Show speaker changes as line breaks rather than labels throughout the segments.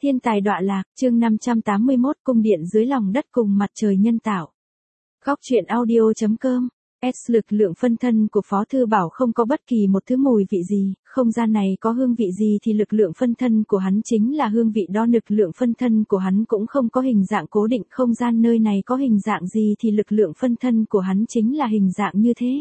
Thiên tài đọa lạc, chương 581, cung điện dưới lòng đất cùng mặt trời nhân tạo. Góc truyện audio.com. Lực lượng phân thân của Phó Thư Bảo không có bất kỳ một thứ mùi vị gì, không gian này có hương vị gì thì lực lượng phân thân của hắn chính là hương vị đó. Lực lượng phân thân của hắn cũng không có hình dạng cố định, không gian nơi này có hình dạng gì thì lực lượng phân thân của hắn chính là hình dạng như thế.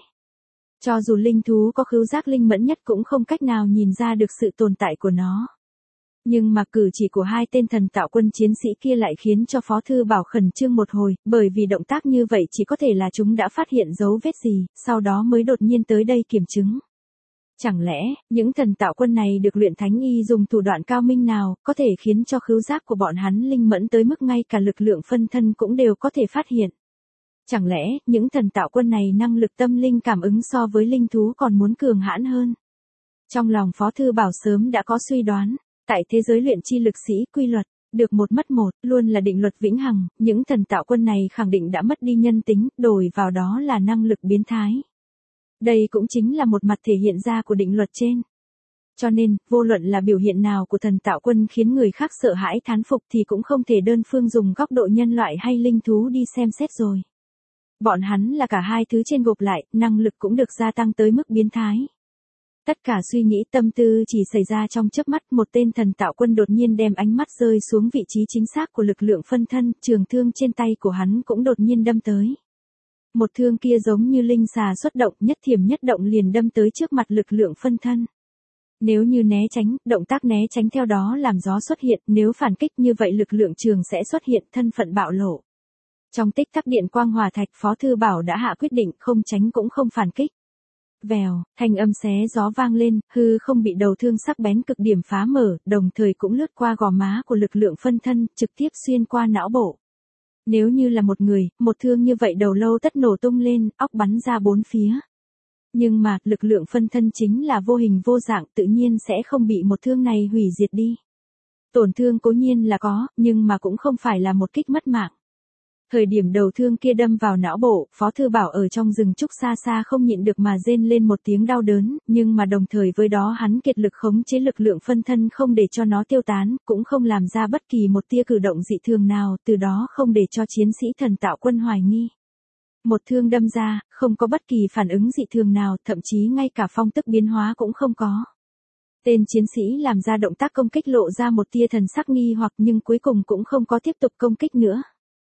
Cho dù linh thú có khứu giác linh mẫn nhất cũng không cách nào nhìn ra được sự tồn tại của nó. Nhưng mà cử chỉ của hai tên thần tạo quân chiến sĩ kia lại khiến cho Phó Thư Bảo khẩn trương một hồi, bởi vì động tác như vậy chỉ có thể là chúng đã phát hiện dấu vết gì, sau đó mới đột nhiên tới đây kiểm chứng. Chẳng lẽ, những thần tạo quân này được luyện thánh y dùng thủ đoạn cao minh nào, có thể khiến cho khứu giác của bọn hắn linh mẫn tới mức ngay cả lực lượng phân thân cũng đều có thể phát hiện. Chẳng lẽ, những thần tạo quân này năng lực tâm linh cảm ứng so với linh thú còn muốn cường hãn hơn? Trong lòng Phó Thư Bảo sớm đã có suy đoán. Tại thế giới luyện chi lực sĩ quy luật, được một mất một, luôn là định luật vĩnh hằng, những thần tạo quân này khẳng định đã mất đi nhân tính, đổi vào đó là năng lực biến thái. Đây cũng chính là một mặt thể hiện ra của định luật trên. Cho nên, vô luận là biểu hiện nào của thần tạo quân khiến người khác sợ hãi thán phục thì cũng không thể đơn phương dùng góc độ nhân loại hay linh thú đi xem xét rồi. Bọn hắn là cả hai thứ trên gộp lại, năng lực cũng được gia tăng tới mức biến thái. Tất cả suy nghĩ tâm tư chỉ xảy ra trong chớp mắt, một tên thần tạo quân đột nhiên đem ánh mắt rơi xuống vị trí chính xác của lực lượng phân thân, trường thương trên tay của hắn cũng đột nhiên đâm tới. Một thương kia giống như linh xà xuất động, nhất thiểm nhất động liền đâm tới trước mặt lực lượng phân thân. Nếu như né tránh, động tác né tránh theo đó làm gió xuất hiện, nếu phản kích như vậy lực lượng trường sẽ xuất hiện, thân phận bạo lộ. Trong tích tắc điện quang hỏa thạch, Phó Thư Bảo đã hạ quyết định không tránh cũng không phản kích. Vèo, thanh âm xé gió vang lên, hư không bị đầu thương sắc bén cực điểm phá mở, đồng thời cũng lướt qua gò má của lực lượng phân thân, trực tiếp xuyên qua não bộ. Nếu như là một người, một thương như vậy đầu lâu tất nổ tung lên, óc bắn ra bốn phía. Nhưng mà, lực lượng phân thân chính là vô hình vô dạng, tự nhiên sẽ không bị một thương này hủy diệt đi. Tổn thương cố nhiên là có, nhưng mà cũng không phải là một kích mất mạng. Thời điểm đầu thương kia đâm vào não bộ, Phó Thư Bảo ở trong rừng trúc xa xa không nhịn được mà rên lên một tiếng đau đớn, nhưng mà đồng thời với đó hắn kiệt lực khống chế lực lượng phân thân không để cho nó tiêu tán, cũng không làm ra bất kỳ một tia cử động dị thường nào, từ đó không để cho chiến sĩ thần tạo quân hoài nghi. Một thương đâm ra, không có bất kỳ phản ứng dị thường nào, thậm chí ngay cả phong tức biến hóa cũng không có. Tên chiến sĩ làm ra động tác công kích lộ ra một tia thần sắc nghi hoặc nhưng cuối cùng cũng không có tiếp tục công kích nữa.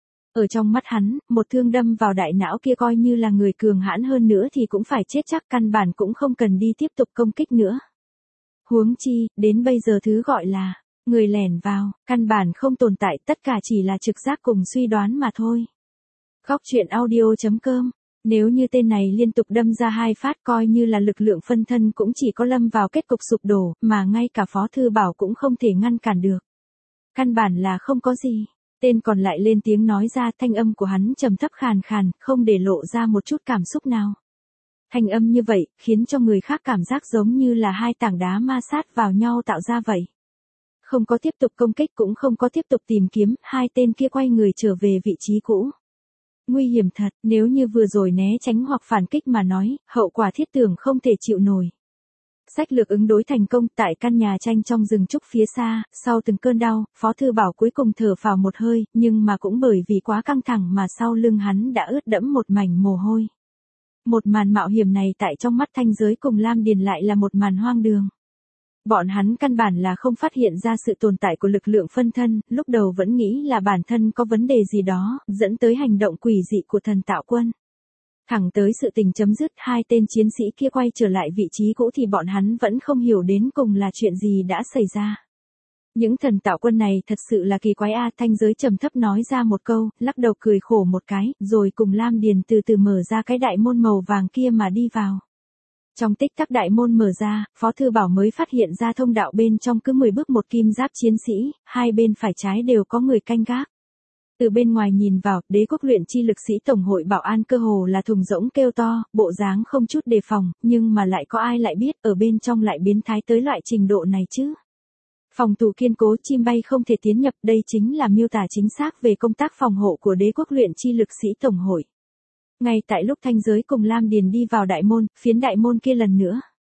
Ở trong mắt hắn, một thương đâm vào đại não kia coi như là người cường hãn hơn nữa thì cũng phải chết chắc, căn bản cũng không cần đi tiếp tục công kích nữa. Huống chi, đến bây giờ thứ gọi là người lẻn vào, căn bản không tồn tại, tất cả chỉ là trực giác cùng suy đoán mà thôi. Góc truyện audio.com. Nếu như tên này liên tục đâm ra 2 phát coi như là lực lượng phân thân cũng chỉ có lâm vào kết cục sụp đổ, mà ngay cả Phó Thư Bảo cũng không thể ngăn cản được. Căn bản là không có gì. Tên còn lại lên tiếng nói ra, thanh âm của hắn trầm thấp khàn khàn, không để lộ ra một chút cảm xúc nào. Thanh âm như vậy, khiến cho người khác cảm giác giống như là hai tảng đá ma sát vào nhau tạo ra vậy. Không có tiếp tục công kích cũng không có tiếp tục tìm kiếm, hai tên kia quay người trở về vị trí cũ. Nguy hiểm thật, nếu như vừa rồi né tránh hoặc phản kích mà nói, hậu quả thiết tưởng không thể chịu nổi. Sách lược ứng đối thành công tại căn nhà tranh trong rừng trúc phía xa, sau từng cơn đau, Phó Thư Bảo cuối cùng thở phào một hơi, nhưng mà cũng bởi vì quá căng thẳng mà sau lưng hắn đã ướt đẫm một mảnh mồ hôi. Một màn mạo hiểm này tại trong mắt Thanh Giới cùng Lam Điền lại là một màn hoang đường. Bọn hắn căn bản là không phát hiện ra sự tồn tại của lực lượng phân thân, lúc đầu vẫn nghĩ là bản thân có vấn đề gì đó, dẫn tới hành động quỷ dị của thần tạo quân. Thẳng tới sự tình chấm dứt, hai tên chiến sĩ kia quay trở lại vị trí cũ thì bọn hắn vẫn không hiểu đến cùng là chuyện gì đã xảy ra. Những thần tạo quân này thật sự là kỳ quái a. Thanh Giới trầm thấp nói ra một câu, lắc đầu cười khổ một cái, rồi cùng Lam Điền từ từ mở ra cái đại môn màu vàng kia mà đi vào. Trong tích tắc đại môn mở ra, Phó Thư Bảo mới phát hiện ra thông đạo bên trong cứ 10 bước một kim giáp chiến sĩ, hai bên phải trái đều có người canh gác. Từ bên ngoài nhìn vào, đế quốc luyện chi lực sĩ tổng hội bảo an cơ hồ là thùng rỗng kêu to, bộ dáng không chút đề phòng, nhưng mà lại có ai lại biết ở bên trong lại biến thái tới loại trình độ này chứ. Phòng thủ kiên cố, chim bay không thể tiến nhập, đây chính là miêu tả chính xác về công tác phòng hộ của đế quốc luyện chi lực sĩ tổng hội. Ngay tại lúc Thanh Giới cùng Lam Điền đi vào đại môn, phiến đại môn kia lần nữa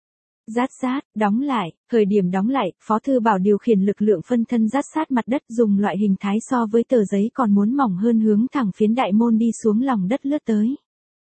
Rát rát, đóng lại, thời điểm đóng lại, Phó Thư Bảo điều khiển lực lượng phân thân rát sát mặt đất dùng loại hình thái so với tờ giấy còn muốn mỏng hơn hướng thẳng phiến đại môn đi xuống lòng đất lướt tới.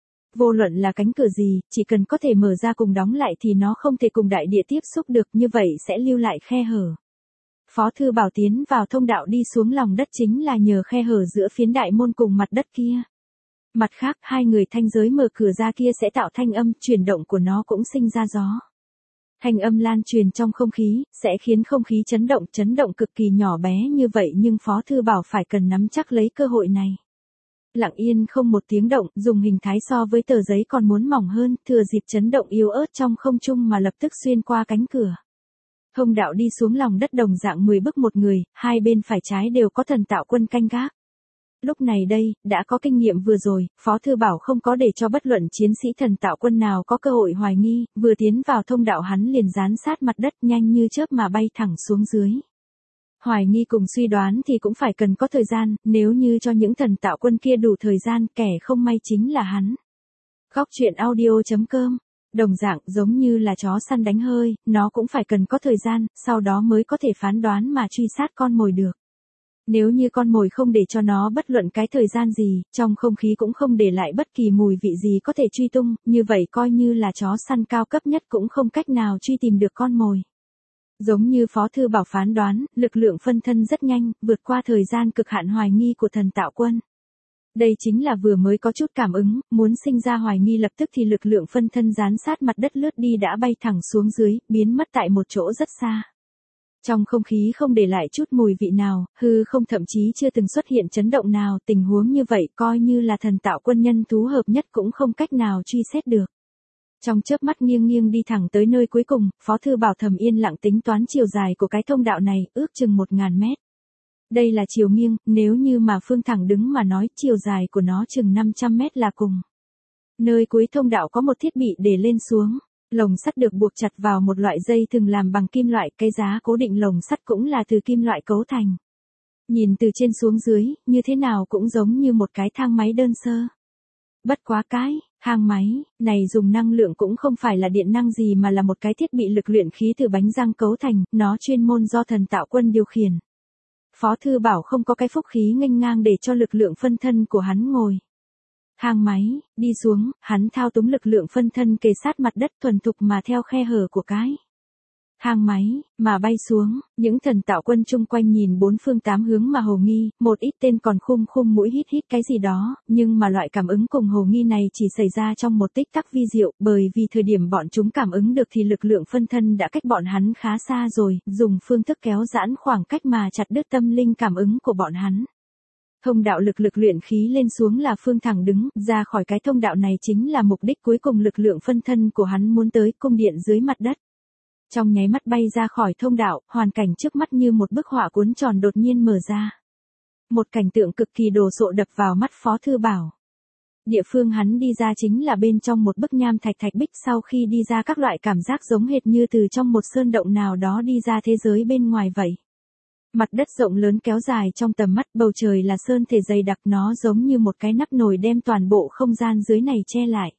Vô luận là cánh cửa gì, chỉ cần có thể mở ra cùng đóng lại thì nó không thể cùng đại địa tiếp xúc được, như vậy sẽ lưu lại khe hở. Phó Thư Bảo tiến vào thông đạo đi xuống lòng đất chính là nhờ khe hở giữa phiến đại môn cùng mặt đất kia. Mặt khác, hai người thanh giới mở cửa ra kia sẽ tạo thanh âm, chuyển động của nó cũng sinh ra gió. Thanh âm lan truyền trong không khí, sẽ khiến không khí chấn động cực kỳ nhỏ bé như vậy nhưng Phó Thư Bảo phải cần nắm chắc lấy cơ hội này. Lặng yên không một tiếng động, dùng hình thái so với tờ giấy còn muốn mỏng hơn, thừa dịp chấn động yếu ớt trong không trung mà lập tức xuyên qua cánh cửa. Thông đạo đi xuống lòng đất đồng dạng 10 bước một người, hai bên phải trái đều có thần tạo quân canh gác. Lúc này đây, đã có kinh nghiệm vừa rồi, Phó Thư Bảo không có để cho bất luận chiến sĩ thần tạo quân nào có cơ hội hoài nghi, vừa tiến vào thông đạo hắn liền dán sát mặt đất nhanh như chớp mà bay thẳng xuống dưới. Hoài nghi cùng suy đoán thì cũng phải cần có thời gian, nếu như cho những thần tạo quân kia đủ thời gian, kẻ không may chính là hắn. Góc truyện audio.com. Đồng dạng giống như là chó săn đánh hơi, nó cũng phải cần có thời gian, sau đó mới có thể phán đoán mà truy sát con mồi được. Nếu như con mồi không để cho nó bất luận cái thời gian gì, trong không khí cũng không để lại bất kỳ mùi vị gì có thể truy tung, như vậy coi như là chó săn cao cấp nhất cũng không cách nào truy tìm được con mồi. Giống như Phó Thư Bảo phán đoán, lực lượng phân thân rất nhanh, vượt qua thời gian cực hạn hoài nghi của thần tạo quân. Đây chính là vừa mới có chút cảm ứng, muốn sinh ra hoài nghi lập tức thì lực lượng phân thân dán sát mặt đất lướt đi đã bay thẳng xuống dưới, biến mất tại một chỗ rất xa. Trong không khí không để lại chút mùi vị nào, hư không thậm chí chưa từng xuất hiện chấn động nào, tình huống như vậy coi như là thần tạo quân nhân thú hợp nhất cũng không cách nào truy xét được. Trong chớp mắt nghiêng nghiêng đi thẳng tới nơi cuối cùng, Phó Thư Bảo thầm yên lặng tính toán chiều dài của cái thông đạo này, ước chừng 1000 mét. Đây là chiều nghiêng, nếu như mà phương thẳng đứng mà nói chiều dài của nó chừng 500 mét là cùng. Nơi cuối thông đạo có một thiết bị để lên xuống. Lồng sắt được buộc chặt vào một loại dây thừng làm bằng kim loại, cái giá cố định lồng sắt cũng là từ kim loại cấu thành. Nhìn từ trên xuống dưới, như thế nào cũng giống như một cái thang máy đơn sơ. Bất quá cái thang máy này dùng năng lượng cũng không phải là điện năng gì mà là một cái thiết bị lực luyện khí từ bánh răng cấu thành, nó chuyên môn do thần tạo quân điều khiển. Phó Thư Bảo không có cái phúc khí nghênh ngang để cho lực lượng phân thân của hắn ngồi. Thang máy, đi xuống, hắn thao túng lực lượng phân thân kề sát mặt đất thuần thục mà theo khe hở của cái thang máy, mà bay xuống, những thần tạo quân chung quanh nhìn bốn phương tám hướng mà hồ nghi, một ít tên còn khum mũi hít cái gì đó, nhưng mà loại cảm ứng cùng hồ nghi này chỉ xảy ra trong một tích tắc vi diệu, bởi vì thời điểm bọn chúng cảm ứng được thì lực lượng phân thân đã cách bọn hắn khá xa rồi, dùng phương thức kéo giãn khoảng cách mà chặt đứt tâm linh cảm ứng của bọn hắn. Thông đạo lực luyện khí lên xuống là phương thẳng đứng, ra khỏi cái thông đạo này chính là mục đích cuối cùng lực lượng phân thân của hắn muốn tới, cung điện dưới mặt đất. Trong nháy mắt bay ra khỏi thông đạo, hoàn cảnh trước mắt như một bức họa cuốn tròn đột nhiên mở ra. Một cảnh tượng cực kỳ đồ sộ đập vào mắt Phó Thư Bảo. Địa phương hắn đi ra chính là bên trong một bức nham thạch bích, sau khi đi ra các loại cảm giác giống hệt như từ trong một sơn động nào đó đi ra thế giới bên ngoài vậy. Mặt đất rộng lớn kéo dài trong tầm mắt, bầu trời là sơn thể dày đặc, nó giống như một cái nắp nồi đem toàn bộ không gian dưới này che lại.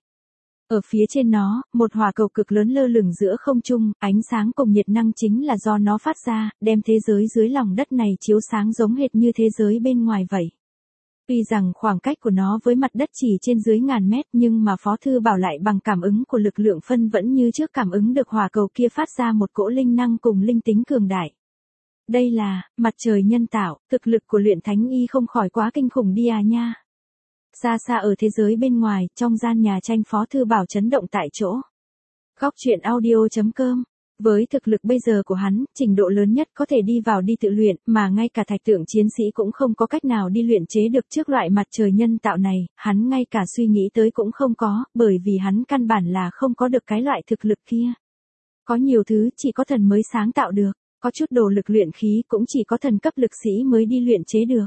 Ở phía trên nó, một hỏa cầu cực lớn lơ lửng giữa không trung, ánh sáng cùng nhiệt năng chính là do nó phát ra, đem thế giới dưới lòng đất này chiếu sáng giống hệt như thế giới bên ngoài vậy. Tuy rằng khoảng cách của nó với mặt đất chỉ trên dưới ngàn mét nhưng mà Phó Thư Bảo lại bằng cảm ứng của lực lượng phân vẫn như trước cảm ứng được hỏa cầu kia phát ra một cỗ linh năng cùng linh tính cường đại. Đây là mặt trời nhân tạo, thực lực của luyện thánh y không khỏi quá kinh khủng đi à nha. Xa xa ở thế giới bên ngoài, trong gian nhà tranh Phó Thư Bảo chấn động tại chỗ. Góc truyện audio.com. Với thực lực bây giờ của hắn, trình độ lớn nhất có thể đi vào đi tự luyện, mà ngay cả thạch tượng chiến sĩ cũng không có cách nào đi luyện chế được trước loại mặt trời nhân tạo này, hắn ngay cả suy nghĩ tới cũng không có, bởi vì hắn căn bản là không có được cái loại thực lực kia. Có nhiều thứ chỉ có thần mới sáng tạo được, có chút đồ lực luyện khí cũng chỉ có thần cấp lực sĩ mới đi luyện chế được.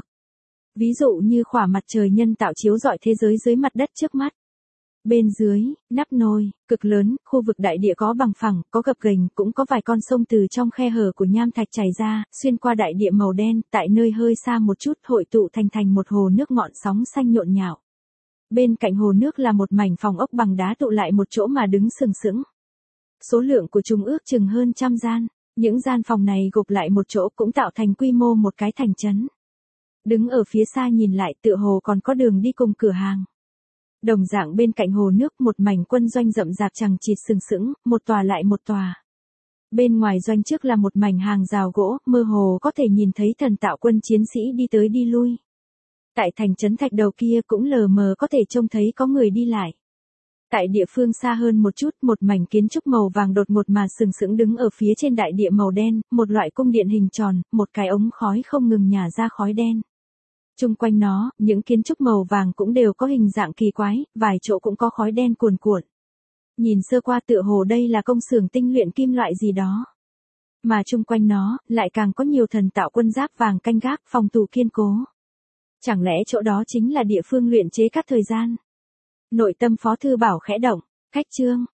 Ví dụ như khỏa mặt trời nhân tạo chiếu rọi thế giới dưới mặt đất trước mắt. Bên dưới, nắp nồi, cực lớn, khu vực đại địa có bằng phẳng, có gập ghềnh, cũng có vài con sông từ trong khe hở của nham thạch chảy ra, xuyên qua đại địa màu đen, tại nơi hơi xa một chút hội tụ thành một hồ nước ngọn sóng xanh nhộn nhạo. Bên cạnh hồ nước là một mảnh phòng ốc bằng đá tụ lại một chỗ mà đứng sừng sững. Số lượng của chúng ước chừng hơn trăm gian. Những gian phòng này gộp lại một chỗ cũng tạo thành quy mô một cái thành trấn. Đứng ở phía xa nhìn lại tựa hồ còn có đường đi cùng cửa hàng. Đồng dạng bên cạnh hồ nước một mảnh quân doanh rậm rạp chằng chịt sừng sững, một tòa lại một tòa. Bên ngoài doanh trước là một mảnh hàng rào gỗ, mơ hồ có thể nhìn thấy thần tạo quân chiến sĩ đi tới đi lui. Tại thành trấn thạch đầu kia cũng lờ mờ có thể trông thấy có người đi lại. Tại địa phương xa hơn một chút, một mảnh kiến trúc màu vàng đột ngột mà sừng sững đứng ở phía trên đại địa màu đen, một loại cung điện hình tròn, một cái ống khói không ngừng nhả ra khói đen. Chung quanh nó, những kiến trúc màu vàng cũng đều có hình dạng kỳ quái, vài chỗ cũng có khói đen cuồn cuộn. Nhìn sơ qua tựa hồ đây là công xưởng tinh luyện kim loại gì đó. Mà chung quanh nó, lại càng có nhiều thần tạo quân giáp vàng canh gác phòng thủ kiên cố. Chẳng lẽ chỗ đó chính là địa phương luyện chế các thời gian? Nội tâm Phó Thư Bảo khẽ động, khách trương,